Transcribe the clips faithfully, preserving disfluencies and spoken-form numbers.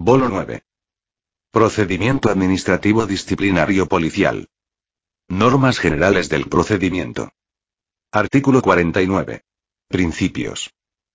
Bolo nueve. Procedimiento administrativo disciplinario policial. Normas generales del procedimiento. Artículo cuarenta y nueve. Principios.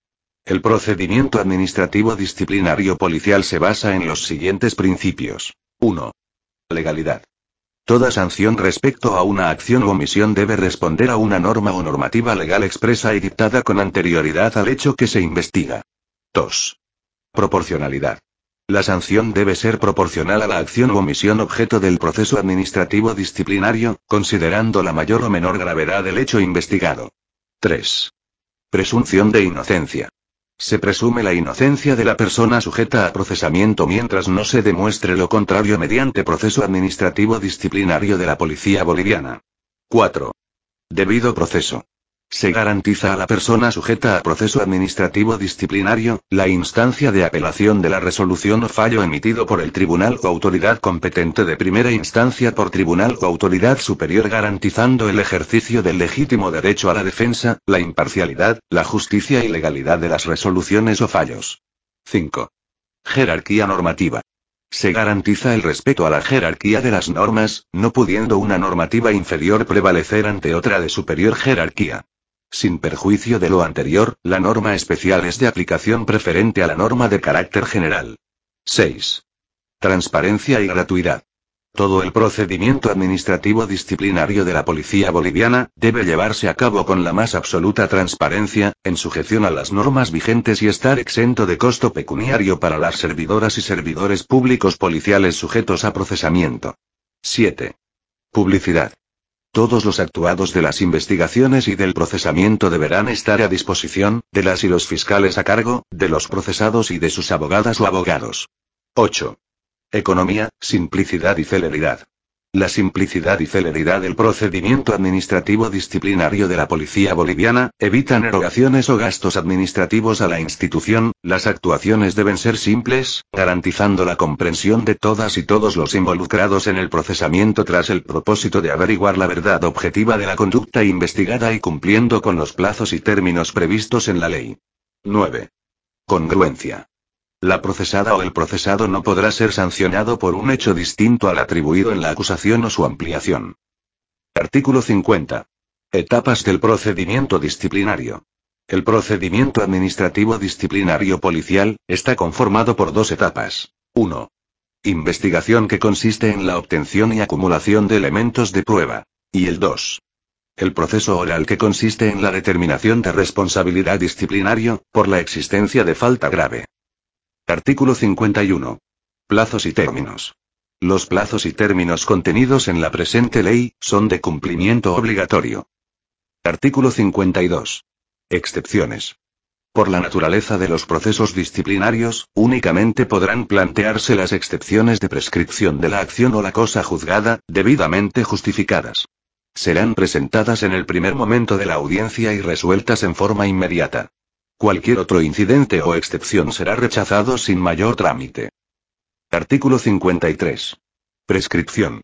El procedimiento administrativo disciplinario policial se basa en los siguientes principios. uno. Legalidad. Toda sanción respecto a una acción o omisión debe responder a una norma o normativa legal expresa y dictada con anterioridad al hecho que se investiga. dos. Proporcionalidad. La sanción debe ser proporcional a la acción o omisión objeto del proceso administrativo disciplinario, considerando la mayor o menor gravedad del hecho investigado. tres. Presunción de inocencia. Se presume la inocencia de la persona sujeta a procesamiento mientras no se demuestre lo contrario mediante proceso administrativo disciplinario de la Policía Boliviana. cuatro. Debido proceso. Se garantiza a la persona sujeta a proceso administrativo disciplinario, la instancia de apelación de la resolución o fallo emitido por el tribunal o autoridad competente de primera instancia por tribunal o autoridad superior garantizando el ejercicio del legítimo derecho a la defensa, la imparcialidad, la justicia y legalidad de las resoluciones o fallos. cinco. Jerarquía normativa. Se garantiza el respeto a la jerarquía de las normas, no pudiendo una normativa inferior prevalecer ante otra de superior jerarquía. Sin perjuicio de lo anterior, la norma especial es de aplicación preferente a la norma de carácter general. seis. Transparencia y gratuidad. Todo el procedimiento administrativo disciplinario de la Policía Boliviana debe llevarse a cabo con la más absoluta transparencia, en sujeción a las normas vigentes y estar exento de costo pecuniario para las servidoras y servidores públicos policiales sujetos a procesamiento. siete. Publicidad. Todos los actuados de las investigaciones y del procesamiento deberán estar a disposición, de las y los fiscales a cargo, de los procesados y de sus abogadas o abogados. ocho. Economía, simplicidad y celeridad. La simplicidad y celeridad del procedimiento administrativo disciplinario de la Policía Boliviana evitan erogaciones o gastos administrativos a la institución. Las actuaciones deben ser simples, garantizando la comprensión de todas y todos los involucrados en el procesamiento tras el propósito de averiguar la verdad objetiva de la conducta investigada y cumpliendo con los plazos y términos previstos en la ley. nueve. Congruencia. La procesada o el procesado no podrá ser sancionado por un hecho distinto al atribuido en la acusación o su ampliación. Artículo cincuenta. Etapas del procedimiento disciplinario. El procedimiento administrativo disciplinario policial está conformado por dos etapas. uno. Investigación, que consiste en la obtención y acumulación de elementos de prueba. Y el dos. El proceso oral, que consiste en la determinación de responsabilidad disciplinario, por la existencia de falta grave. Artículo cincuenta y uno. Plazos y términos. Los plazos y términos contenidos en la presente ley son de cumplimiento obligatorio. Artículo cincuenta y dos. Excepciones. Por la naturaleza de los procesos disciplinarios, únicamente podrán plantearse las excepciones de prescripción de la acción o la cosa juzgada, debidamente justificadas. Serán presentadas en el primer momento de la audiencia y resueltas en forma inmediata. Cualquier otro incidente o excepción será rechazado sin mayor trámite. Artículo cincuenta y tres. Prescripción.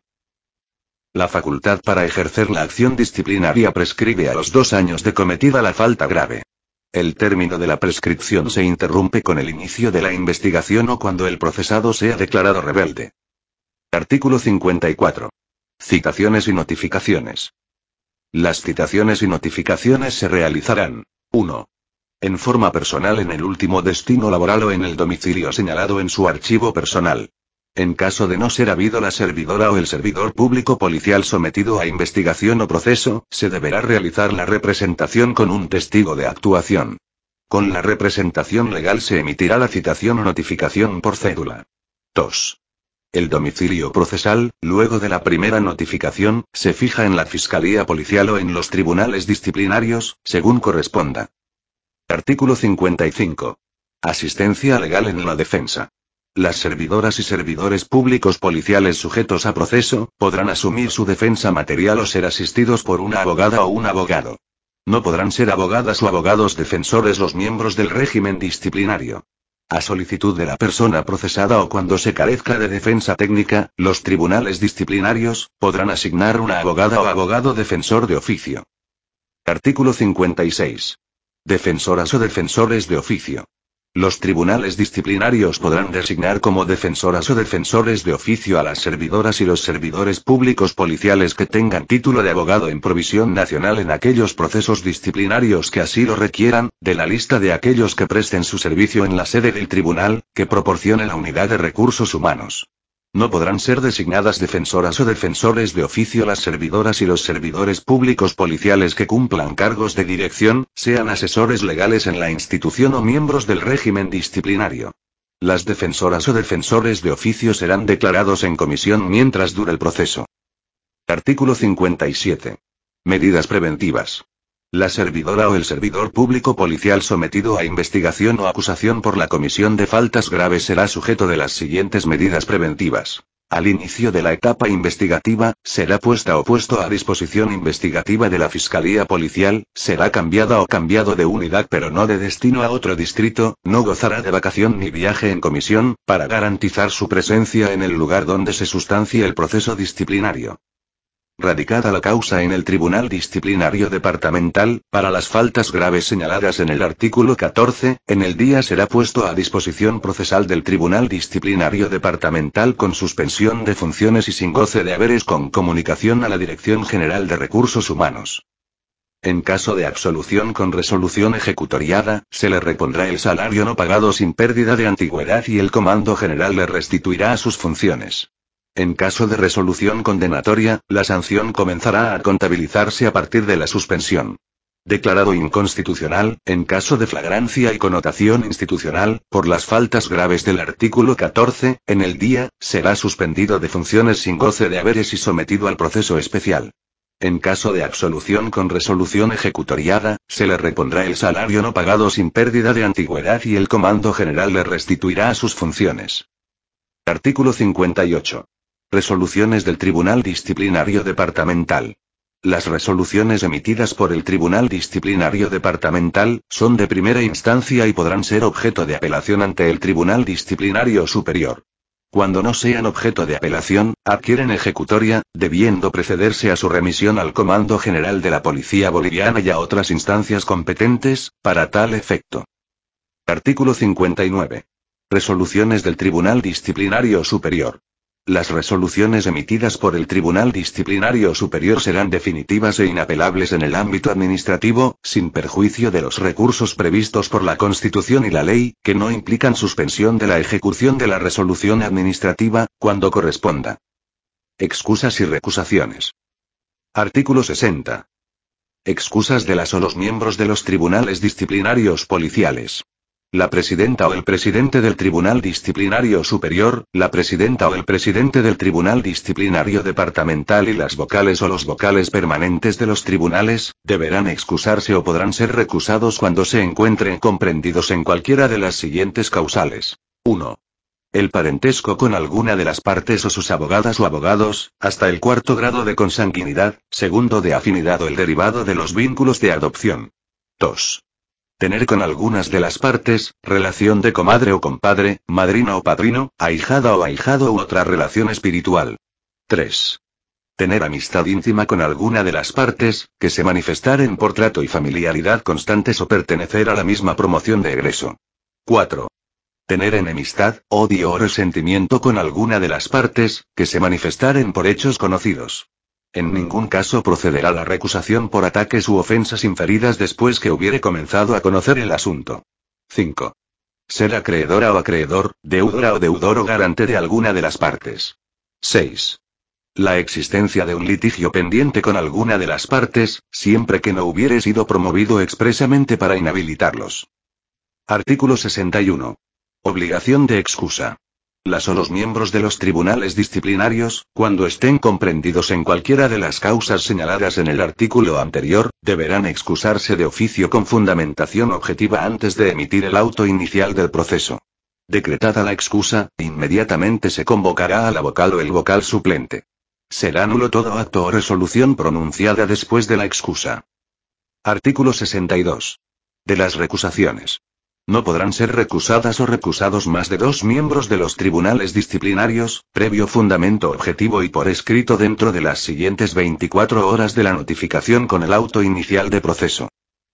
La facultad para ejercer la acción disciplinaria prescribe a los dos años de cometida la falta grave. El término de la prescripción se interrumpe con el inicio de la investigación o cuando el procesado sea declarado rebelde. Artículo cincuenta y cuatro. Citaciones y notificaciones. Las citaciones y notificaciones se realizarán. uno. En forma personal en el último destino laboral o en el domicilio señalado en su archivo personal. En caso de no ser habido la servidora o el servidor público policial sometido a investigación o proceso, se deberá realizar la representación con un testigo de actuación. Con la representación legal se emitirá la citación o notificación por cédula. dos. El domicilio procesal, luego de la primera notificación, se fija en la Fiscalía Policial o en los tribunales disciplinarios, según corresponda. Artículo cincuenta y cinco. Asistencia legal en la defensa. Las servidoras y servidores públicos policiales sujetos a proceso, podrán asumir su defensa material o ser asistidos por una abogada o un abogado. No podrán ser abogadas o abogados defensores los miembros del régimen disciplinario. A solicitud de la persona procesada o cuando se carezca de defensa técnica, los tribunales disciplinarios podrán asignar una abogada o abogado defensor de oficio. Artículo cincuenta y seis. Defensoras o defensores de oficio. Los tribunales disciplinarios podrán designar como defensoras o defensores de oficio a las servidoras y los servidores públicos policiales que tengan título de abogado en provisión nacional en aquellos procesos disciplinarios que así lo requieran, de la lista de aquellos que presten su servicio en la sede del tribunal, que proporcione la unidad de recursos humanos. No podrán ser designadas defensoras o defensores de oficio las servidoras y los servidores públicos policiales que cumplan cargos de dirección, sean asesores legales en la institución o miembros del régimen disciplinario. Las defensoras o defensores de oficio serán declarados en comisión mientras dure el proceso. Artículo cincuenta y siete. Medidas preventivas. La servidora o el servidor público policial sometido a investigación o acusación por la comisión de faltas graves será sujeto de las siguientes medidas preventivas. Al inicio de la etapa investigativa, será puesta o puesto a disposición investigativa de la Fiscalía Policial, será cambiada o cambiado de unidad pero no de destino a otro distrito, no gozará de vacación ni viaje en comisión, para garantizar su presencia en el lugar donde se sustancie el proceso disciplinario. Radicada la causa en el Tribunal Disciplinario Departamental, para las faltas graves señaladas en el artículo catorce, en el día será puesto a disposición procesal del Tribunal Disciplinario Departamental con suspensión de funciones y sin goce de haberes con comunicación a la Dirección General de Recursos Humanos. En caso de absolución con resolución ejecutoriada, se le repondrá el salario no pagado sin pérdida de antigüedad y el Comando General le restituirá a sus funciones. En caso de resolución condenatoria, la sanción comenzará a contabilizarse a partir de la suspensión. Declarado inconstitucional, en caso de flagrancia y connotación institucional, por las faltas graves del artículo catorce, en el día, será suspendido de funciones sin goce de haberes y sometido al proceso especial. En caso de absolución con resolución ejecutoriada, se le repondrá el salario no pagado sin pérdida de antigüedad y el Comando General le restituirá a sus funciones. Artículo cincuenta y ocho. Resoluciones del Tribunal Disciplinario Departamental. Las resoluciones emitidas por el Tribunal Disciplinario Departamental son de primera instancia y podrán ser objeto de apelación ante el Tribunal Disciplinario Superior. Cuando no sean objeto de apelación, adquieren ejecutoria, debiendo precederse a su remisión al Comando General de la Policía Boliviana y a otras instancias competentes, para tal efecto. Artículo cincuenta y nueve. Resoluciones del Tribunal Disciplinario Superior. Las resoluciones emitidas por el Tribunal Disciplinario Superior serán definitivas e inapelables en el ámbito administrativo, sin perjuicio de los recursos previstos por la Constitución y la ley, que no implican suspensión de la ejecución de la resolución administrativa, cuando corresponda. Excusas y recusaciones. Artículo sesenta. Excusas de las o los miembros de los tribunales disciplinarios policiales. La presidenta o el presidente del Tribunal Disciplinario Superior, la presidenta o el presidente del Tribunal Disciplinario Departamental y las vocales o los vocales permanentes de los tribunales, deberán excusarse o podrán ser recusados cuando se encuentren comprendidos en cualquiera de las siguientes causales. uno. El parentesco con alguna de las partes o sus abogadas o abogados, hasta el cuarto grado de consanguinidad, segundo de afinidad o el derivado de los vínculos de adopción. dos. Tener con algunas de las partes, relación de comadre o compadre, madrina o padrino, ahijada o ahijado u otra relación espiritual. tres. Tener amistad íntima con alguna de las partes, que se manifestaren por trato y familiaridad constantes o pertenecer a la misma promoción de egreso. cuatro. Tener enemistad, odio o resentimiento con alguna de las partes, que se manifestaren por hechos conocidos. En ningún caso procederá la recusación por ataques u ofensas inferidas después que hubiere comenzado a conocer el asunto. cinco. Ser acreedora o acreedor, deudora o deudor o garante de alguna de las partes. seis. La existencia de un litigio pendiente con alguna de las partes, siempre que no hubiere sido promovido expresamente para inhabilitarlos. Artículo sesenta y uno. Obligación de excusa. Las o los miembros de los tribunales disciplinarios, cuando estén comprendidos en cualquiera de las causas señaladas en el artículo anterior, deberán excusarse de oficio con fundamentación objetiva antes de emitir el auto inicial del proceso. Decretada la excusa, inmediatamente se convocará a la vocal o el vocal suplente. Será nulo todo acto o resolución pronunciada después de la excusa. Artículo sesenta y dos. De las recusaciones. No podrán ser recusadas o recusados más de dos miembros de los tribunales disciplinarios, previo fundamento objetivo y por escrito dentro de las siguientes veinticuatro horas de la notificación con el auto inicial de proceso.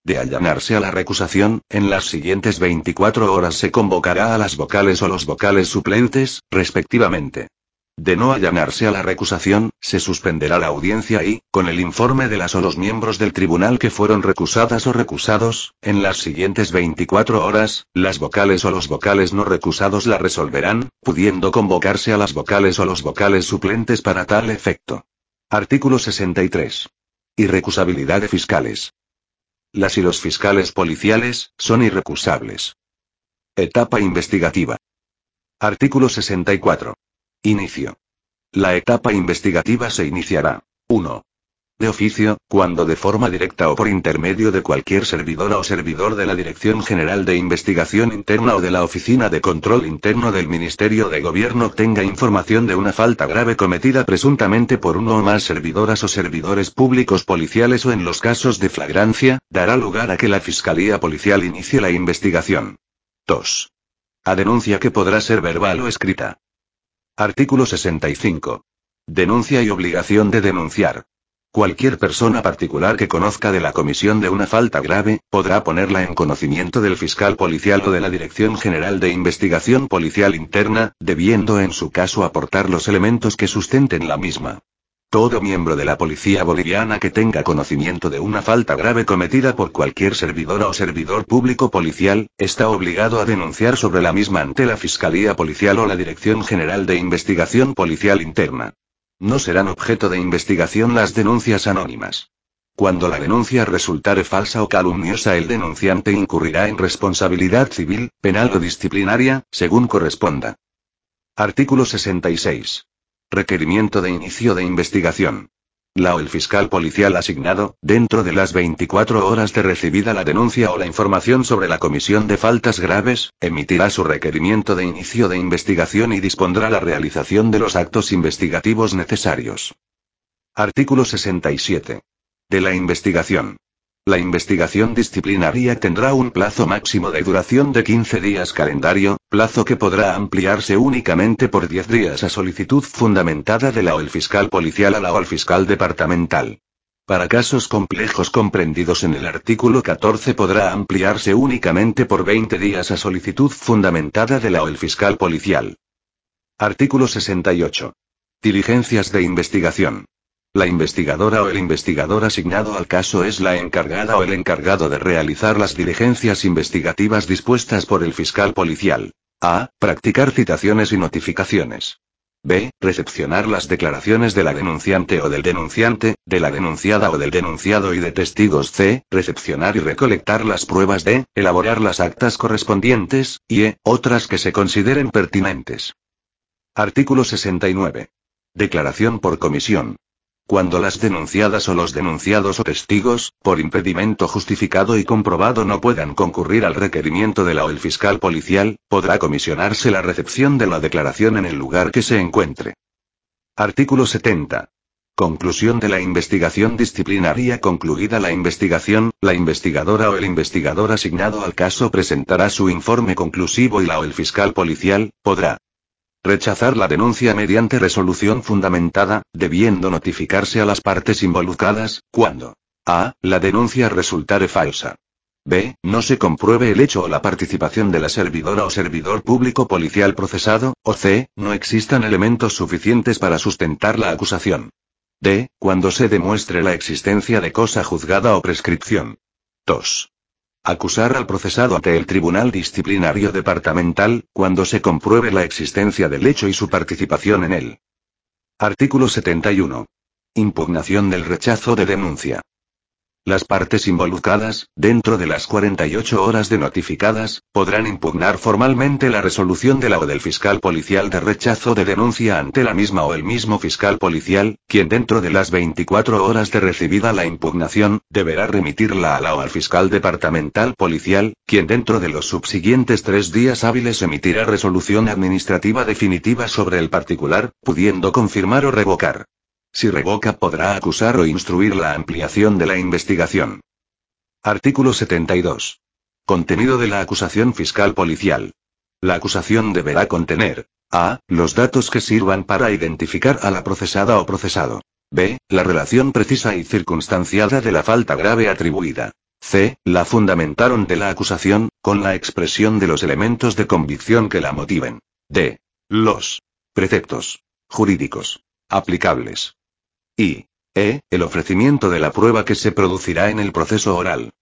De allanarse a la recusación, en las siguientes veinticuatro horas se convocará a las vocales o los vocales suplentes, respectivamente. De no allanarse a la recusación, se suspenderá la audiencia y, con el informe de las o los miembros del tribunal que fueron recusadas o recusados, en las siguientes veinticuatro horas, las vocales o los vocales no recusados la resolverán, pudiendo convocarse a las vocales o los vocales suplentes para tal efecto. Artículo sesenta y tres. Irrecusabilidad de fiscales. Las y los fiscales policiales, son irrecusables. Etapa investigativa. Artículo sesenta y cuatro. Inicio. La etapa investigativa se iniciará. uno. De oficio, cuando de forma directa o por intermedio de cualquier servidora o servidor de la Dirección General de Investigación Interna o de la Oficina de Control Interno del Ministerio de Gobierno obtenga información de una falta grave cometida presuntamente por uno o más servidoras o servidores públicos policiales o en los casos de flagrancia, dará lugar a que la Fiscalía Policial inicie la investigación. dos. A denuncia que podrá ser verbal o escrita. Artículo sesenta y cinco. Denuncia y obligación de denunciar. Cualquier persona particular que conozca de la comisión de una falta grave, podrá ponerla en conocimiento del fiscal policial o de la Dirección General de Investigación Policial Interna, debiendo en su caso aportar los elementos que sustenten la misma. Todo miembro de la policía boliviana que tenga conocimiento de una falta grave cometida por cualquier servidora o servidor público policial, está obligado a denunciar sobre la misma ante la Fiscalía Policial o la Dirección General de Investigación Policial Interna. No serán objeto de investigación las denuncias anónimas. Cuando la denuncia resultare falsa o calumniosa, el denunciante incurrirá en responsabilidad civil, penal o disciplinaria, según corresponda. Artículo sesenta y seis. Requerimiento de inicio de investigación. La o el fiscal policial asignado, dentro de las veinticuatro horas de recibida la denuncia o la información sobre la comisión de faltas graves, emitirá su requerimiento de inicio de investigación y dispondrá la realización de los actos investigativos necesarios. Artículo sesenta y siete. De la investigación. La investigación disciplinaria tendrá un plazo máximo de duración de quince días calendario, plazo que podrá ampliarse únicamente por diez días a solicitud fundamentada de la o el fiscal policial a la o al fiscal departamental. Para casos complejos comprendidos en el artículo catorce podrá ampliarse únicamente por veinte días a solicitud fundamentada de la o el fiscal policial. Artículo sesenta y ocho. Diligencias de investigación. La investigadora o el investigador asignado al caso es la encargada o el encargado de realizar las diligencias investigativas dispuestas por el fiscal policial. A. Practicar citaciones y notificaciones. B. Recepcionar las declaraciones de la denunciante o del denunciante, de la denunciada o del denunciado y de testigos. C. Recepcionar y recolectar las pruebas. D. Elaborar las actas correspondientes, y E. Otras que se consideren pertinentes. Artículo sesenta y nueve. Declaración por comisión. Cuando las denunciadas o los denunciados o testigos, por impedimento justificado y comprobado no puedan concurrir al requerimiento de la o el fiscal policial, podrá comisionarse la recepción de la declaración en el lugar que se encuentre. Artículo setenta. Conclusión de la investigación disciplinaria. Concluida la investigación, la investigadora o el investigador asignado al caso presentará su informe conclusivo y la o el fiscal policial podrá rechazar la denuncia mediante resolución fundamentada, debiendo notificarse a las partes involucradas, cuando a. La denuncia resultare falsa. B. No se compruebe el hecho o la participación de la servidora o servidor público policial procesado, o C. No existan elementos suficientes para sustentar la acusación. D. Cuando se demuestre la existencia de cosa juzgada o prescripción. dos. Acusar al procesado ante el Tribunal Disciplinario Departamental, cuando se compruebe la existencia del hecho y su participación en él. Artículo setenta y uno. Impugnación del rechazo de denuncia. Las partes involucradas, dentro de las cuarenta y ocho horas de notificadas, podrán impugnar formalmente la resolución de la o del fiscal policial de rechazo de denuncia ante la misma o el mismo fiscal policial, quien dentro de las veinticuatro horas de recibida la impugnación, deberá remitirla a la o al fiscal departamental policial, quien dentro de los subsiguientes tres días hábiles emitirá resolución administrativa definitiva sobre el particular, pudiendo confirmar o revocar. Si revoca, podrá acusar o instruir la ampliación de la investigación. Artículo setenta y dos. Contenido de la acusación fiscal policial. La acusación deberá contener: a. Los datos que sirvan para identificar a la procesada o procesado. B. La relación precisa y circunstanciada de la falta grave atribuida. C. La fundamentaron de la acusación, con la expresión de los elementos de convicción que la motiven. D. Los preceptos jurídicos aplicables. Y E. El ofrecimiento de la prueba que se producirá en el proceso oral.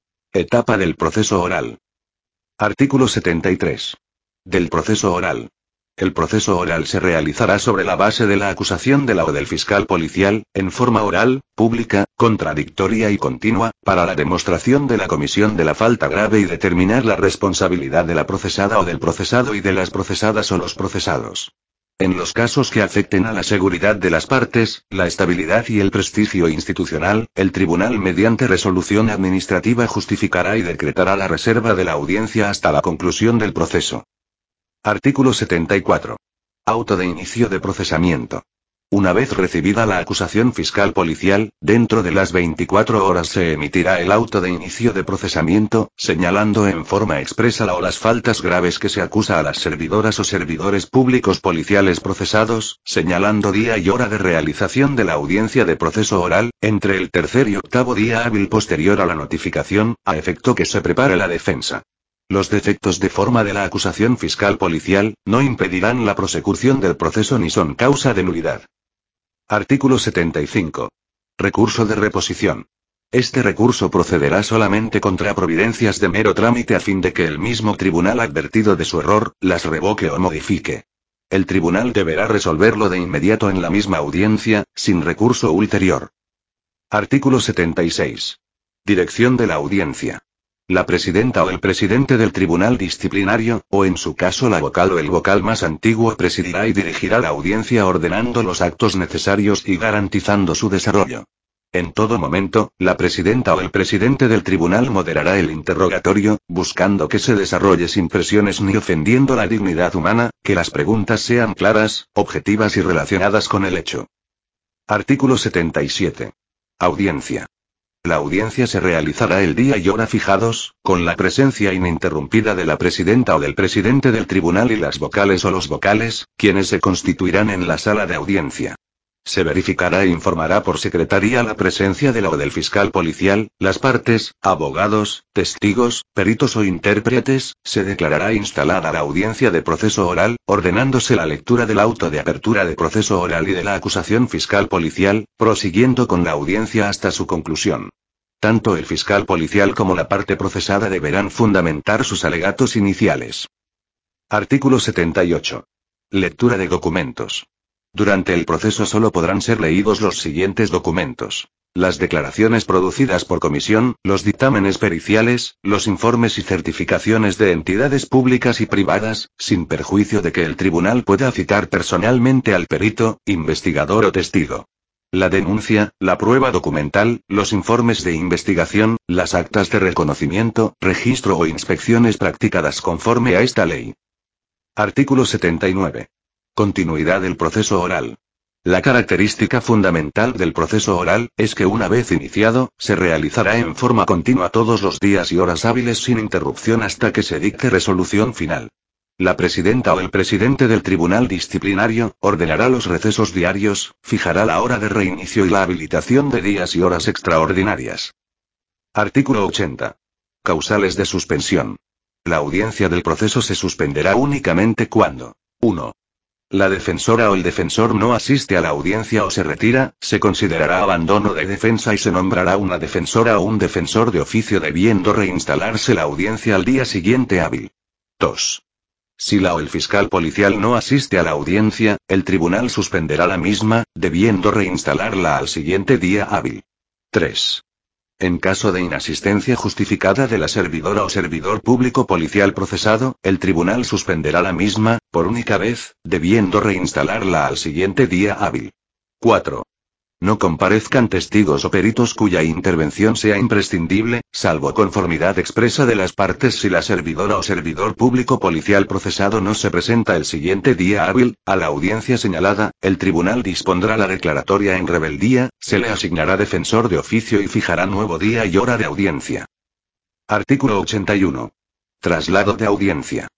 Etapa del proceso oral. Artículo setenta y tres. Del proceso oral. El proceso oral se realizará sobre la base de la acusación de la o del fiscal policial, en forma oral, pública, contradictoria y continua, para la demostración de la comisión de la falta grave y determinar la responsabilidad de la procesada o del procesado y de las procesadas o los procesados. En los casos que afecten a la seguridad de las partes, la estabilidad y el prestigio institucional, el tribunal mediante resolución administrativa justificará y decretará la reserva de la audiencia hasta la conclusión del proceso. Artículo setenta y cuatro. Auto de inicio de procesamiento. Una vez recibida la acusación fiscal policial, dentro de las veinticuatro horas se emitirá el auto de inicio de procesamiento, señalando en forma expresa la o las faltas graves que se acusa a las servidoras o servidores públicos policiales procesados, señalando día y hora de realización de la audiencia de proceso oral, entre el tercer y octavo día hábil posterior a la notificación, a efecto que se prepare la defensa. Los defectos de forma de la acusación fiscal policial, no impedirán la prosecución del proceso ni son causa de nulidad. Artículo setenta y cinco. Recurso de reposición. Este recurso procederá solamente contra providencias de mero trámite a fin de que el mismo tribunal advertido de su error, las revoque o modifique. El tribunal deberá resolverlo de inmediato en la misma audiencia, sin recurso ulterior. Artículo setenta y seis. Dirección de la audiencia. La presidenta o el presidente del tribunal disciplinario, o en su caso la vocal o el vocal más antiguo presidirá y dirigirá la audiencia ordenando los actos necesarios y garantizando su desarrollo. En todo momento, la presidenta o el presidente del tribunal moderará el interrogatorio, buscando que se desarrolle sin presiones ni ofendiendo la dignidad humana, que las preguntas sean claras, objetivas y relacionadas con el hecho. Artículo setenta y siete. Audiencia. La audiencia se realizará el día y hora fijados, con la presencia ininterrumpida de la presidenta o del presidente del tribunal y las vocales o los vocales, quienes se constituirán en la sala de audiencia. Se verificará e informará por secretaría la presencia de la o del fiscal policial, las partes, abogados, testigos, peritos o intérpretes, se declarará instalada la audiencia de proceso oral, ordenándose la lectura del auto de apertura de proceso oral y de la acusación fiscal policial, prosiguiendo con la audiencia hasta su conclusión. Tanto el fiscal policial como la parte procesada deberán fundamentar sus alegatos iniciales. Artículo setenta y ocho. Lectura de documentos. Durante el proceso solo podrán ser leídos los siguientes documentos: las declaraciones producidas por comisión, los dictámenes periciales, los informes y certificaciones de entidades públicas y privadas, sin perjuicio de que el tribunal pueda citar personalmente al perito, investigador o testigo. La denuncia, la prueba documental, los informes de investigación, las actas de reconocimiento, registro o inspecciones practicadas conforme a esta ley. Artículo setenta y nueve. Continuidad del proceso oral. La característica fundamental del proceso oral, es que una vez iniciado, se realizará en forma continua todos los días y horas hábiles sin interrupción hasta que se dicte resolución final. La presidenta o el presidente del tribunal disciplinario, ordenará los recesos diarios, fijará la hora de reinicio y la habilitación de días y horas extraordinarias. Artículo ochenta. Causales de suspensión. La audiencia del proceso se suspenderá únicamente cuando: uno. La defensora o el defensor no asiste a la audiencia o se retira, se considerará abandono de defensa y se nombrará una defensora o un defensor de oficio debiendo reinstalarse la audiencia al día siguiente hábil. dos. Si la o el fiscal policial no asiste a la audiencia, el tribunal suspenderá la misma, debiendo reinstalarla al siguiente día hábil. tres. En caso de inasistencia justificada de la servidora o servidor público policial procesado, el tribunal suspenderá la misma, por única vez, debiendo reinstalarla al siguiente día hábil. cuatro. No comparezcan testigos o peritos cuya intervención sea imprescindible, salvo conformidad expresa de las partes si la servidora o servidor público policial procesado no se presenta el siguiente día hábil, a la audiencia señalada, el tribunal dispondrá la declaratoria en rebeldía, se le asignará defensor de oficio y fijará nuevo día y hora de audiencia. Artículo ochenta y uno. Traslado de audiencia.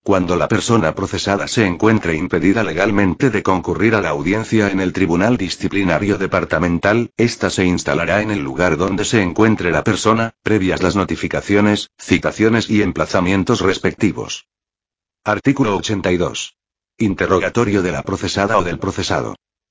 Cuando la persona procesada se encuentre impedida legalmente de concurrir a la audiencia en el Tribunal Disciplinario Departamental, ésta se instalará en el lugar donde se encuentre la persona, previas las notificaciones, citaciones y emplazamientos respectivos. Artículo ochenta y dos. Interrogatorio de la procesada o del procesado.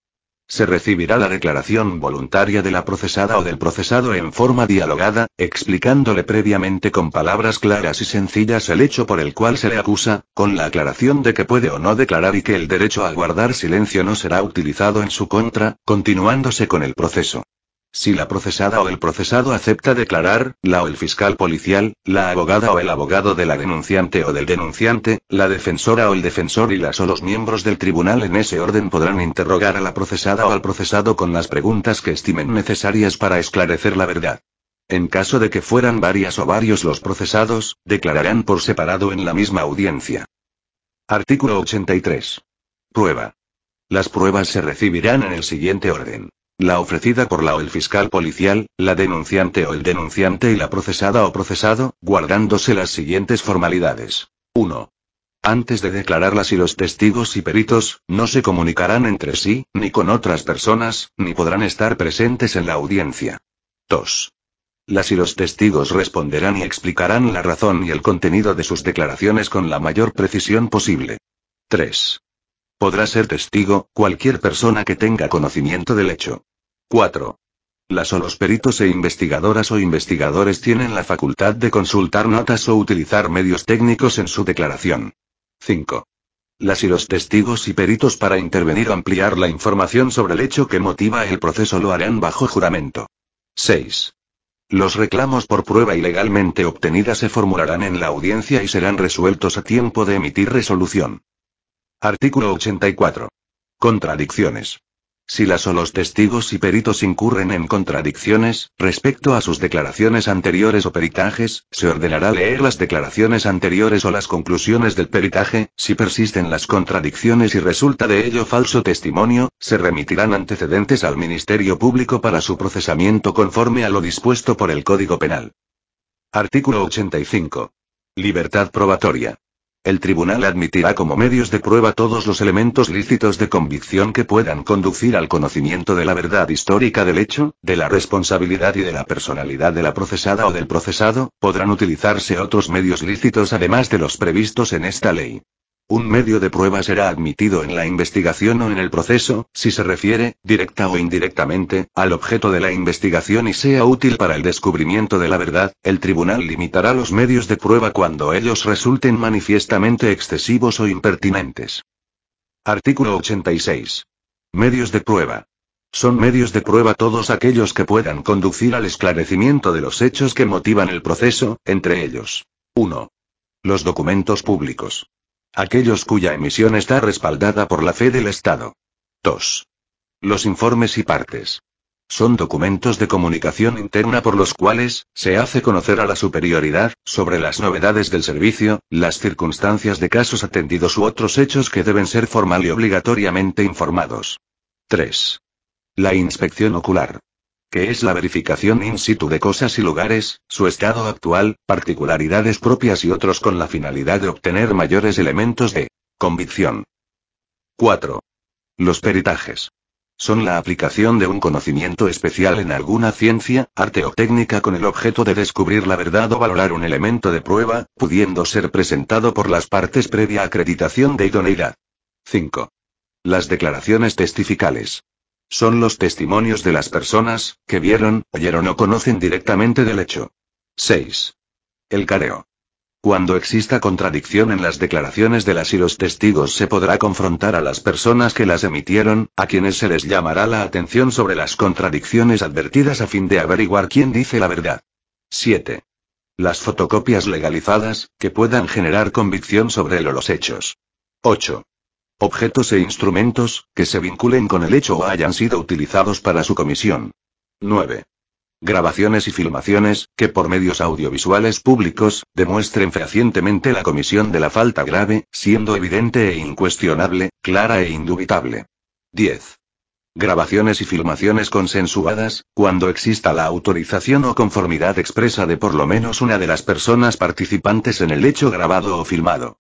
Se recibirá la declaración voluntaria de la procesada o del procesado en forma dialogada, explicándole previamente con palabras claras y sencillas el hecho por el cual se le acusa, con la aclaración de que puede o no declarar y que el derecho a guardar silencio no será utilizado en su contra, continuándose con el proceso. Si la procesada o el procesado acepta declarar, la o el fiscal policial, la abogada o el abogado de la denunciante o del denunciante, la defensora o el defensor y las o los miembros del tribunal en ese orden podrán interrogar a la procesada o al procesado con las preguntas que estimen necesarias para esclarecer la verdad. En caso de que fueran varias o varios los procesados, declararán por separado en la misma audiencia. Artículo ochenta y tres. Prueba. Las pruebas se recibirán en el siguiente orden. La ofrecida por la o el fiscal policial, la denunciante o el denunciante y la procesada o procesado, guardándose las siguientes formalidades. uno. Antes de declararlas y los testigos y peritos, no se comunicarán entre sí, ni con otras personas, ni podrán estar presentes en la audiencia. dos. Las y los testigos responderán y explicarán la razón y el contenido de sus declaraciones con la mayor precisión posible. tres. Podrá ser testigo, cualquier persona que tenga conocimiento del hecho. cuatro. Las o los peritos e investigadoras o investigadores tienen la facultad de consultar notas o utilizar medios técnicos en su declaración. cinco. Las y los testigos y peritos para intervenir o ampliar la información sobre el hecho que motiva el proceso lo harán bajo juramento. seis. Los reclamos por prueba ilegalmente obtenida se formularán en la audiencia y serán resueltos a tiempo de emitir resolución. Artículo ochenta y cuatro. Contradicciones. Si las o los testigos y peritos incurren en contradicciones, respecto a sus declaraciones anteriores o peritajes, se ordenará leer las declaraciones anteriores o las conclusiones del peritaje. Si persisten las contradicciones y resulta de ello falso testimonio, se remitirán antecedentes al Ministerio Público para su procesamiento conforme a lo dispuesto por el Código Penal. Artículo ochenta y cinco. Libertad probatoria. El tribunal admitirá como medios de prueba todos los elementos lícitos de convicción que puedan conducir al conocimiento de la verdad histórica del hecho, de la responsabilidad y de la personalidad de la procesada o del procesado. Podrán utilizarse otros medios lícitos además de los previstos en esta ley. Un medio de prueba será admitido en la investigación o en el proceso, si se refiere, directa o indirectamente, al objeto de la investigación y sea útil para el descubrimiento de la verdad. El tribunal limitará los medios de prueba cuando ellos resulten manifiestamente excesivos o impertinentes. Artículo ochenta y seis. Medios de prueba. Son medios de prueba todos aquellos que puedan conducir al esclarecimiento de los hechos que motivan el proceso, entre ellos. uno. Los documentos públicos. Aquellos cuya emisión está respaldada por la fe del Estado. dos. Los informes y partes. Son documentos de comunicación interna por los cuales se hace conocer a la superioridad, sobre las novedades del servicio, las circunstancias de casos atendidos u otros hechos que deben ser formal y obligatoriamente informados. tres. La inspección ocular. Que es la verificación in situ de cosas y lugares, su estado actual, particularidades propias y otros con la finalidad de obtener mayores elementos de convicción. cuatro. Los peritajes. Son la aplicación de un conocimiento especial en alguna ciencia, arte o técnica con el objeto de descubrir la verdad o valorar un elemento de prueba, pudiendo ser presentado por las partes previa acreditación de idoneidad. cinco. Las declaraciones testificales. Son los testimonios de las personas, que vieron, oyeron o conocen directamente del hecho. seis. El careo. Cuando exista contradicción en las declaraciones de las y los testigos se podrá confrontar a las personas que las emitieron, a quienes se les llamará la atención sobre las contradicciones advertidas a fin de averiguar quién dice la verdad. siete. Las fotocopias legalizadas, que puedan generar convicción sobre él o los hechos. ocho. Objetos e instrumentos, que se vinculen con el hecho o hayan sido utilizados para su comisión. nueve. Grabaciones y filmaciones, que por medios audiovisuales públicos, demuestren fehacientemente la comisión de la falta grave, siendo evidente e incuestionable, clara e indubitable. diez. Grabaciones y filmaciones consensuadas, cuando exista la autorización o conformidad expresa de por lo menos una de las personas participantes en el hecho grabado o filmado.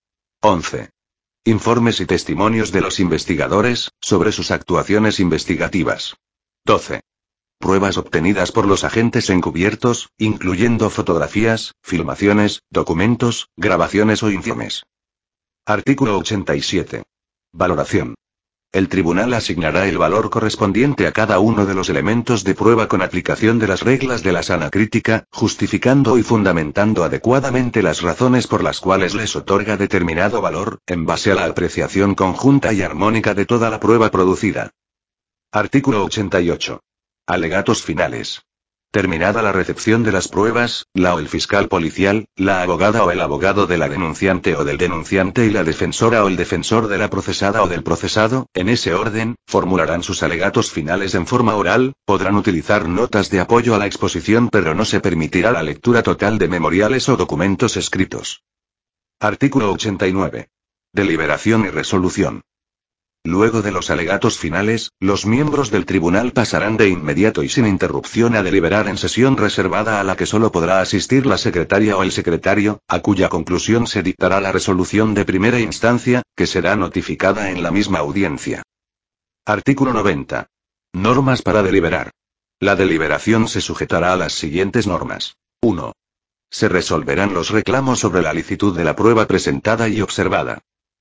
once. Informes y testimonios de los investigadores, sobre sus actuaciones investigativas. doce. Pruebas obtenidas por los agentes encubiertos, incluyendo fotografías, filmaciones, documentos, grabaciones o informes. Artículo ochenta y siete. Valoración. El tribunal asignará el valor correspondiente a cada uno de los elementos de prueba con aplicación de las reglas de la sana crítica, justificando y fundamentando adecuadamente las razones por las cuales les otorga determinado valor, en base a la apreciación conjunta y armónica de toda la prueba producida. Artículo ochenta y ocho. Alegatos finales. Terminada la recepción de las pruebas, la o el fiscal policial, la abogada o el abogado de la denunciante o del denunciante y la defensora o el defensor de la procesada o del procesado, en ese orden, formularán sus alegatos finales en forma oral, podrán utilizar notas de apoyo a la exposición pero no se permitirá la lectura total de memoriales o documentos escritos. Artículo ochenta y nueve. Deliberación y resolución. Luego de los alegatos finales, los miembros del tribunal pasarán de inmediato y sin interrupción a deliberar en sesión reservada a la que solo podrá asistir la secretaria o el secretario, a cuya conclusión se dictará la resolución de primera instancia, que será notificada en la misma audiencia. Artículo noventa. Normas para deliberar. La deliberación se sujetará a las siguientes normas. uno. Se resolverán los reclamos sobre la licitud de la prueba presentada y observada.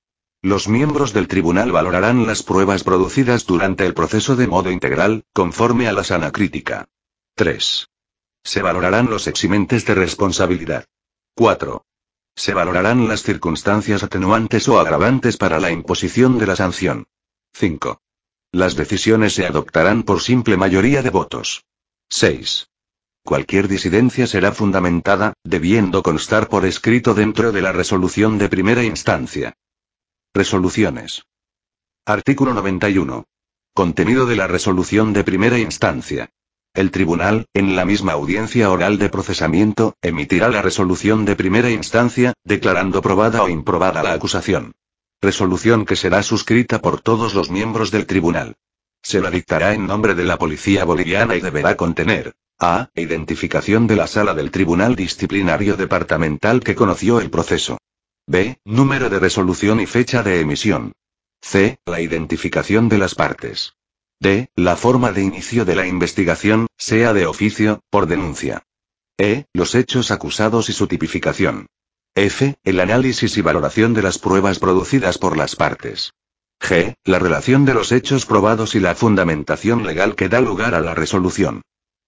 Los miembros del tribunal valorarán las pruebas producidas durante el proceso de modo integral, conforme a la sana crítica. tres. Se valorarán los eximentes de responsabilidad. cuatro. Se valorarán las circunstancias atenuantes o agravantes para la imposición de la sanción. cinco. Las decisiones se adoptarán por simple mayoría de votos. seis. Cualquier disidencia será fundamentada, debiendo constar por escrito dentro de la resolución de primera instancia. Resoluciones. Artículo noventa y uno. Contenido de la resolución de primera instancia. El tribunal, en la misma audiencia oral de procesamiento, emitirá la resolución de primera instancia, declarando probada o improbada la acusación. Resolución que será suscrita por todos los miembros del tribunal. Se la dictará en nombre de la policía boliviana y deberá contener: A. Identificación de la sala del Tribunal Disciplinario Departamental que conoció el proceso. B. Número de resolución y fecha de emisión. C. La identificación de las partes. D. La forma de inicio de la investigación, sea de oficio, por denuncia. E. Los hechos acusados y su tipificación. F. El análisis y valoración de las pruebas producidas por las partes. G. La relación de los hechos probados y la fundamentación legal que da lugar a la resolución.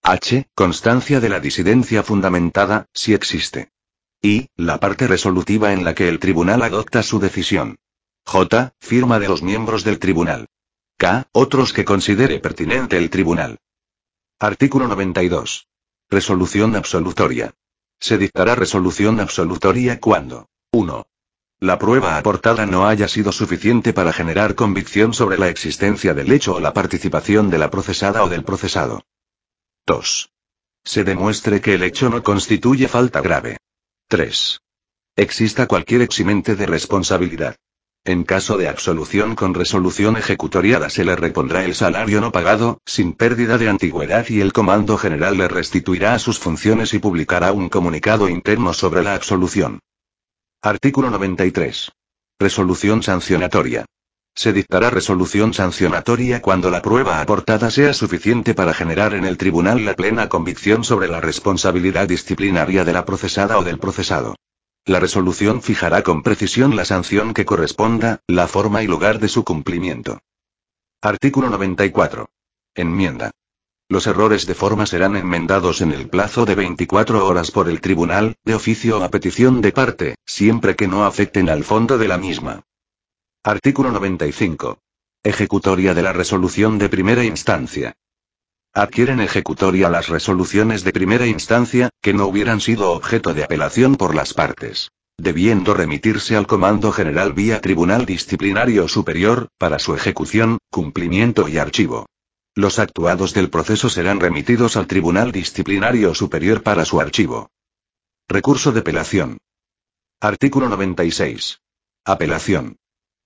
H. Constancia de la disidencia fundamentada, si existe. I. La parte resolutiva en la que el tribunal adopta su decisión. J. Firma de los miembros del tribunal. K. Otros que considere pertinente el tribunal. Artículo noventa y dos. Resolución absolutoria. Se dictará resolución absolutoria cuando: uno. La prueba aportada no haya sido suficiente para generar convicción sobre la existencia del hecho o la participación de la procesada o del procesado. dos. Se demuestre que el hecho no constituye falta grave. tres. Exista cualquier eximente de responsabilidad. En caso de absolución con resolución ejecutoriada se le repondrá el salario no pagado, sin pérdida de antigüedad y el Comando General le restituirá a sus funciones y publicará un comunicado interno sobre la absolución. Artículo noventa y tres. Resolución sancionatoria. Se dictará resolución sancionatoria cuando la prueba aportada sea suficiente para generar en el tribunal la plena convicción sobre la responsabilidad disciplinaria de la procesada o del procesado. La resolución fijará con precisión la sanción que corresponda, la forma y lugar de su cumplimiento. Artículo noventa y cuatro. Enmienda. Los errores de forma serán enmendados en el plazo de veinticuatro horas por el tribunal, de oficio o a petición de parte, siempre que no afecten al fondo de la misma. Artículo noventa y cinco. Ejecutoria de la resolución de primera instancia. Adquieren ejecutoria las resoluciones de primera instancia, que no hubieran sido objeto de apelación por las partes, debiendo remitirse al Comando General vía Tribunal Disciplinario Superior, para su ejecución, cumplimiento y archivo. Los actuados del proceso serán remitidos al Tribunal Disciplinario Superior para su archivo. Recurso de apelación. Artículo noventa y seis. Apelación.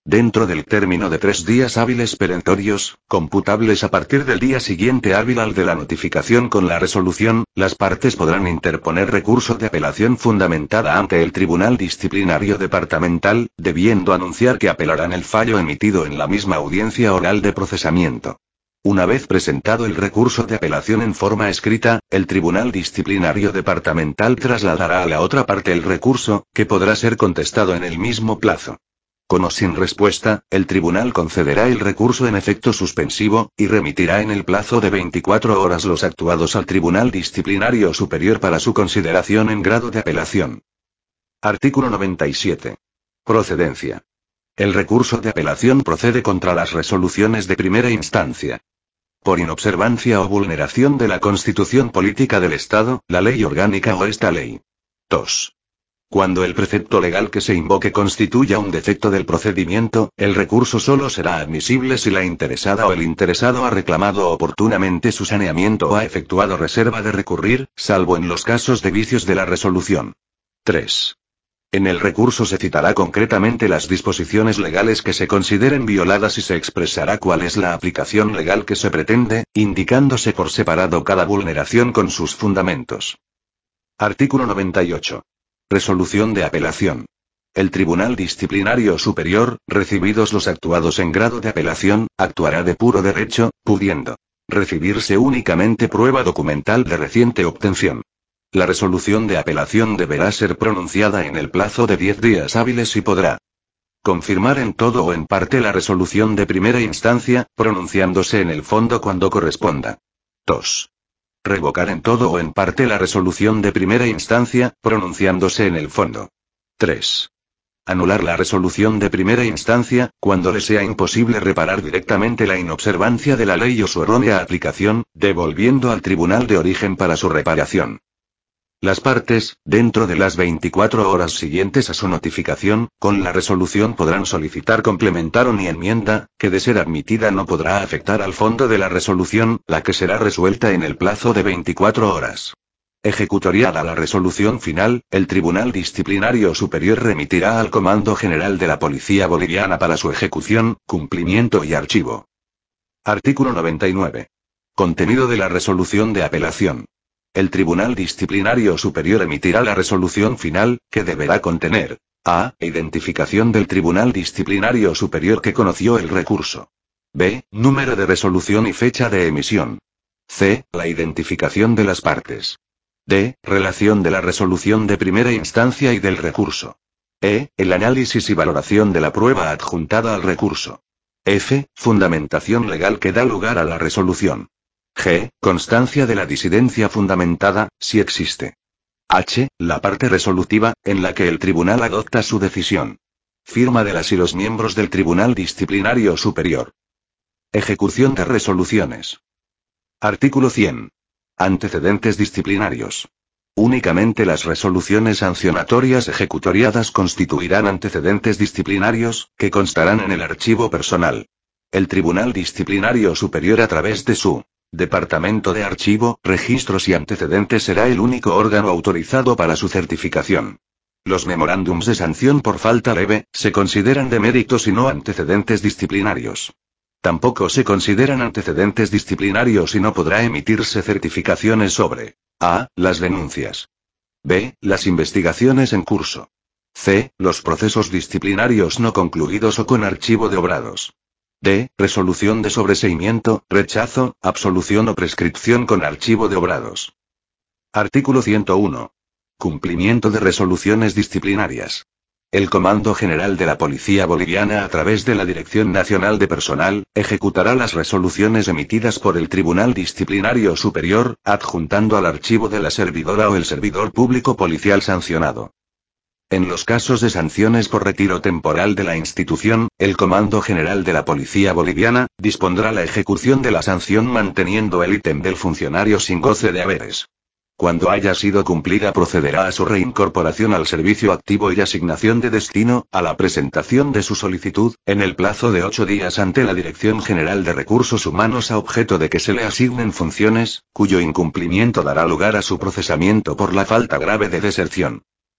Dentro del término de tres días hábiles perentorios, computables a partir del día siguiente hábil al de la notificación con la resolución, las partes podrán interponer recurso de apelación fundamentada ante el Tribunal Disciplinario Departamental, debiendo anunciar que apelarán el fallo emitido en la misma audiencia oral de procesamiento. Una vez presentado el recurso de apelación en forma escrita, el Tribunal Disciplinario Departamental trasladará a la otra parte el recurso, que podrá ser contestado en el mismo plazo. Con o sin respuesta, el tribunal concederá el recurso en efecto suspensivo, y remitirá en el plazo de veinticuatro horas los actuados al Tribunal Disciplinario Superior para su consideración en grado de apelación. Artículo noventa y siete. Procedencia. El recurso de apelación procede contra las resoluciones de primera instancia. Por inobservancia o vulneración de la Constitución Política del Estado, la ley orgánica o esta ley. dos. Cuando el precepto legal que se invoque constituya un defecto del procedimiento, el recurso solo será admisible si la interesada o el interesado ha reclamado oportunamente su saneamiento o ha efectuado reserva de recurrir, salvo en los casos de vicios de la resolución. tres. En el recurso se citará concretamente las disposiciones legales que se consideren violadas y se expresará cuál es la aplicación legal que se pretende, indicándose por separado cada vulneración con sus fundamentos. Artículo noventa y ocho. Resolución de apelación. El Tribunal Disciplinario Superior, recibidos los actuados en grado de apelación, actuará de puro derecho, pudiendo recibirse únicamente prueba documental de reciente obtención. La resolución de apelación deberá ser pronunciada en el plazo de diez días hábiles y podrá confirmar en todo o en parte la resolución de primera instancia, pronunciándose en el fondo cuando corresponda. dos. Revocar en todo o en parte la resolución de primera instancia, pronunciándose en el fondo. tres. Anular la resolución de primera instancia, cuando le sea imposible reparar directamente la inobservancia de la ley o su errónea aplicación, devolviendo al tribunal de origen para su reparación. Las partes, dentro de las veinticuatro horas siguientes a su notificación, con la resolución podrán solicitar complementar o ni enmienda, que de ser admitida no podrá afectar al fondo de la resolución, la que será resuelta en el plazo de veinticuatro horas. Ejecutoriada la resolución final, el Tribunal Disciplinario Superior remitirá al Comando General de la Policía Boliviana para su ejecución, cumplimiento y archivo. Artículo noventa y nueve. Contenido de la resolución de apelación. El Tribunal Disciplinario Superior emitirá la resolución final, que deberá contener a. Identificación del Tribunal Disciplinario Superior que conoció el recurso. b. Número de resolución y fecha de emisión. c. La identificación de las partes. d. Relación de la resolución de primera instancia y del recurso. e. El análisis y valoración de la prueba adjuntada al recurso. f. Fundamentación legal que da lugar a la resolución. G. Constancia de la disidencia fundamentada, si existe. H. La parte resolutiva, en la que el tribunal adopta su decisión. Firma de las y los miembros del Tribunal Disciplinario Superior. Ejecución de resoluciones. Artículo cien. Antecedentes disciplinarios. Únicamente las resoluciones sancionatorias ejecutoriadas constituirán antecedentes disciplinarios, que constarán en el archivo personal. El Tribunal Disciplinario Superior a través de su Departamento de Archivo, Registros y Antecedentes será el único órgano autorizado para su certificación. Los memorándums de sanción por falta leve, se consideran de méritos y no antecedentes disciplinarios. Tampoco se consideran antecedentes disciplinarios y no podrá emitirse certificaciones sobre a. Las denuncias. b. Las investigaciones en curso. c. Los procesos disciplinarios no concluidos o con archivo de obrados. D. Resolución de sobreseimiento, rechazo, absolución o prescripción con archivo de obrados. Artículo ciento uno. Cumplimiento de resoluciones disciplinarias. El Comando General de la Policía Boliviana a través de la Dirección Nacional de Personal, ejecutará las resoluciones emitidas por el Tribunal Disciplinario Superior, adjuntando al archivo de la servidora o el servidor público policial sancionado. En los casos de sanciones por retiro temporal de la institución, el Comando General de la Policía Boliviana dispondrá la ejecución de la sanción manteniendo el ítem del funcionario sin goce de haberes. Cuando haya sido cumplida procederá a su reincorporación al servicio activo y asignación de destino, a la presentación de su solicitud, en el plazo de ocho días ante la Dirección General de Recursos Humanos a objeto de que se le asignen funciones, cuyo incumplimiento dará lugar a su procesamiento por la falta grave de deserción.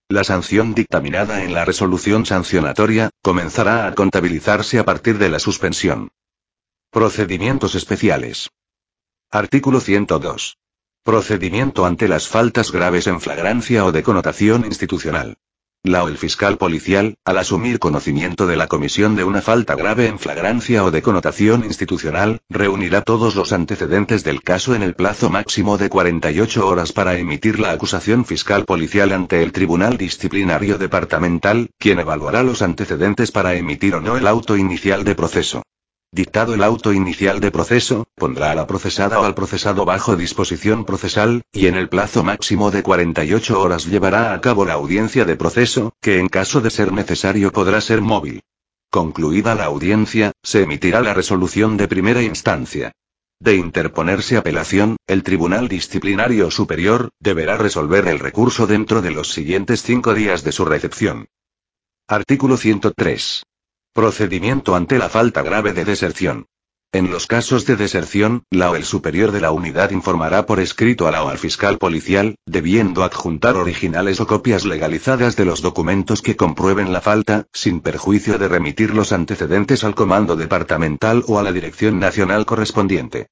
La sanción dictaminada en la resolución sancionatoria comenzará a contabilizarse a partir de la suspensión. Procedimientos especiales. Artículo ciento dos. Procedimiento ante las faltas graves en flagrancia o de connotación institucional. La o el fiscal policial, al asumir conocimiento de la comisión de una falta grave en flagrancia o de connotación institucional, reunirá todos los antecedentes del caso en el plazo máximo de cuarenta y ocho horas para emitir la acusación fiscal policial ante el Tribunal Disciplinario Departamental, quien evaluará los antecedentes para emitir o no el auto inicial de proceso. Dictado el auto inicial de proceso, pondrá a la procesada o al procesado bajo disposición procesal, y en el plazo máximo de cuarenta y ocho horas llevará a cabo la audiencia de proceso, que en caso de ser necesario podrá ser móvil. Concluida la audiencia, se emitirá la resolución de primera instancia. De interponerse apelación, el Tribunal Disciplinario Superior deberá resolver el recurso dentro de los siguientes cinco días de su recepción. Artículo ciento tres. Procedimiento ante la falta grave de deserción. En los casos de deserción, la o el superior de la unidad informará por escrito a la o al fiscal policial, debiendo adjuntar originales o copias legalizadas de los documentos que comprueben la falta, sin perjuicio de remitir los antecedentes al comando departamental o a la dirección nacional correspondiente.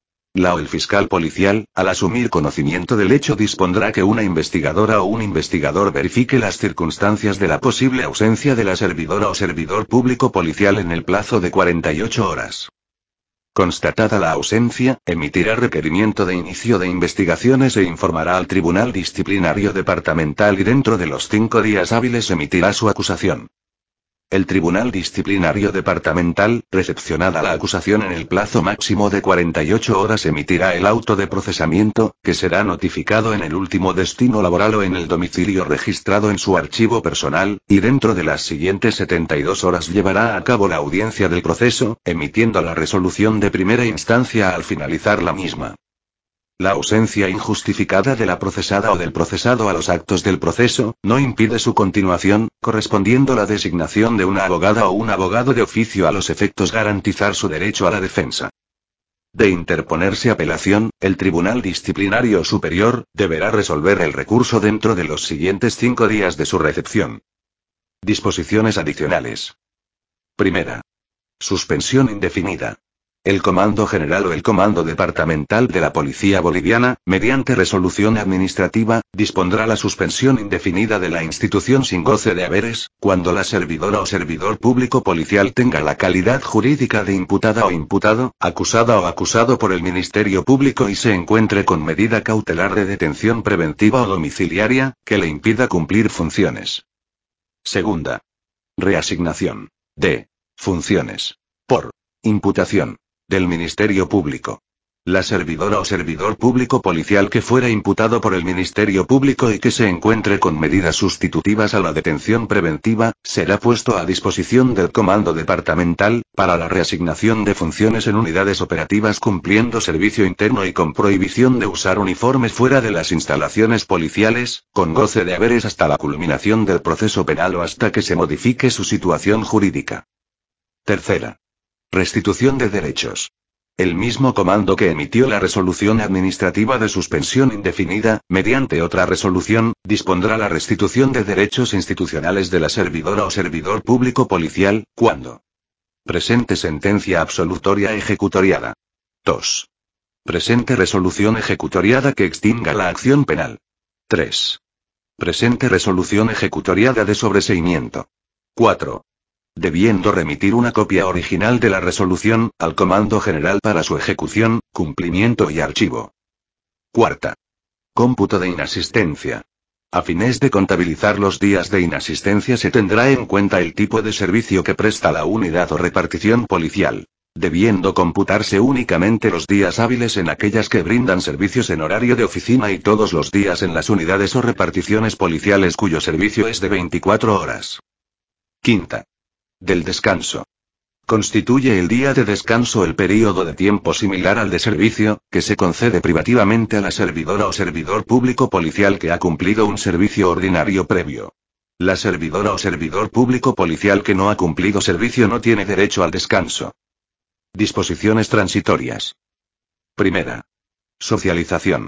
La o el fiscal policial, al asumir conocimiento del hecho, dispondrá que una investigadora o un investigador verifique las circunstancias de la posible ausencia de la servidora o servidor público policial en el plazo de cuarenta y ocho horas. Constatada la ausencia, emitirá requerimiento de inicio de investigaciones e informará al Tribunal Disciplinario Departamental y dentro de los cinco días hábiles emitirá su acusación. El Tribunal Disciplinario Departamental, recepcionada la acusación en el plazo máximo de cuarenta y ocho horas, emitirá el auto de procesamiento, que será notificado en el último destino laboral o en el domicilio registrado en su archivo personal, y dentro de las siguientes setenta y dos horas llevará a cabo la audiencia del proceso, emitiendo la resolución de primera instancia al finalizar la misma. La ausencia injustificada de la procesada o del procesado a los actos del proceso, no impide su continuación, correspondiendo la designación de una abogada o un abogado de oficio a los efectos garantizar su derecho a la defensa. De interponerse apelación, el Tribunal Disciplinario Superior deberá resolver el recurso dentro de los siguientes cinco días de su recepción. Disposiciones adicionales. Primera. Suspensión indefinida. El Comando General o el Comando Departamental de la Policía Boliviana, mediante resolución administrativa, dispondrá la suspensión indefinida de la institución sin goce de haberes, cuando la servidora o servidor público policial tenga la calidad jurídica de imputada o imputado, acusada o acusado por el Ministerio Público y se encuentre con medida cautelar de detención preventiva o domiciliaria, que le impida cumplir funciones. Segunda. Reasignación de funciones por imputación del Ministerio Público. La servidora o servidor público policial que fuera imputado por el Ministerio Público y que se encuentre con medidas sustitutivas a la detención preventiva, será puesto a disposición del Comando Departamental, para la reasignación de funciones en unidades operativas cumpliendo servicio interno y con prohibición de usar uniformes fuera de las instalaciones policiales, con goce de haberes hasta la culminación del proceso penal o hasta que se modifique su situación jurídica. Tercera. Restitución de derechos. El mismo comando que emitió la resolución administrativa de suspensión indefinida, mediante otra resolución, dispondrá la restitución de derechos institucionales de la servidora o servidor público policial, cuando presente sentencia absolutoria ejecutoriada. dos. Presente resolución ejecutoriada que extinga la acción penal. tres. Presente resolución ejecutoriada de sobreseimiento. cuatro. Debiendo remitir una copia original de la resolución, al Comando General para su ejecución, cumplimiento y archivo. Cuarta. Cómputo de inasistencia. A fines de contabilizar los días de inasistencia se tendrá en cuenta el tipo de servicio que presta la unidad o repartición policial, debiendo computarse únicamente los días hábiles en aquellas que brindan servicios en horario de oficina y todos los días en las unidades o reparticiones policiales cuyo servicio es de veinticuatro horas. Quinta. Del descanso. Constituye el día de descanso el período de tiempo similar al de servicio, que se concede privativamente a la servidora o servidor público policial que ha cumplido un servicio ordinario previo. La servidora o servidor público policial que no ha cumplido servicio no tiene derecho al descanso. Disposiciones transitorias. Primera. Socialización.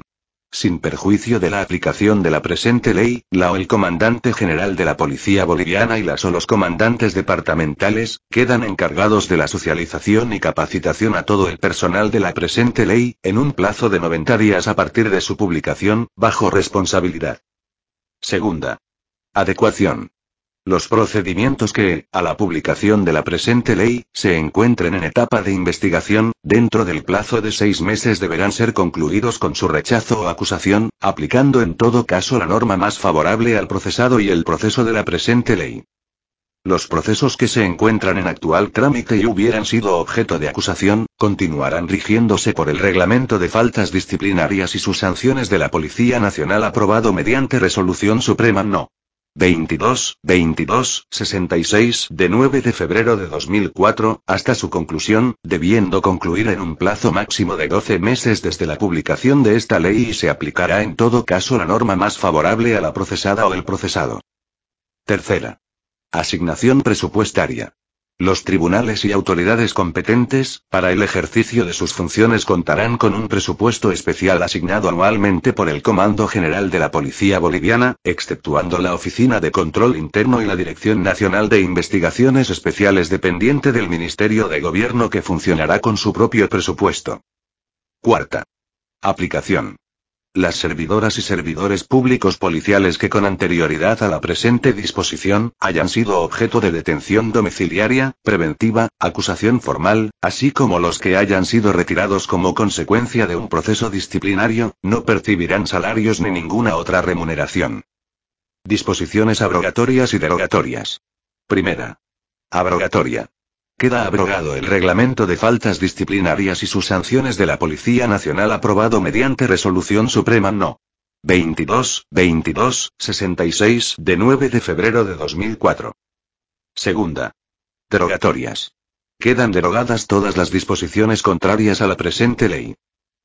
Sin perjuicio de la aplicación de la presente ley, la o el comandante general de la Policía Boliviana y las o los comandantes departamentales, quedan encargados de la socialización y capacitación a todo el personal de la presente ley, en un plazo de noventa días a partir de su publicación, bajo responsabilidad. Segunda. Adecuación. Los procedimientos que, a la publicación de la presente ley, se encuentren en etapa de investigación, dentro del plazo de seis meses deberán ser concluidos con su rechazo o acusación, aplicando en todo caso la norma más favorable al procesado y el proceso de la presente ley. Los procesos que se encuentran en actual trámite y hubieran sido objeto de acusación, continuarán rigiéndose por el Reglamento de Faltas Disciplinarias y sus sanciones de la Policía Nacional aprobado mediante Resolución Suprema No. veintidós, veintidós, sesenta y seis de nueve de febrero de dos mil cuatro, hasta su conclusión, debiendo concluir en un plazo máximo de doce meses desde la publicación de esta ley y se aplicará en todo caso la norma más favorable a la procesada o el procesado. Tercera. Asignación presupuestaria. Los tribunales y autoridades competentes, para el ejercicio de sus funciones contarán con un presupuesto especial asignado anualmente por el Comando General de la Policía Boliviana, exceptuando la Oficina de Control Interno y la Dirección Nacional de Investigaciones Especiales dependiente del Ministerio de Gobierno que funcionará con su propio presupuesto. Cuarta. Aplicación. Las servidoras y servidores públicos policiales que con anterioridad a la presente disposición, hayan sido objeto de detención domiciliaria, preventiva, acusación formal, así como los que hayan sido retirados como consecuencia de un proceso disciplinario, no percibirán salarios ni ninguna otra remuneración. Disposiciones abrogatorias y derogatorias. Primera. Abrogatoria. Queda abrogado el Reglamento de Faltas Disciplinarias y sus sanciones de la Policía Nacional aprobado mediante Resolución Suprema No. veintidós, veintidós, sesenta y seis de nueve de febrero de dos mil cuatro. Segunda. Derogatorias. Quedan derogadas todas las disposiciones contrarias a la presente ley.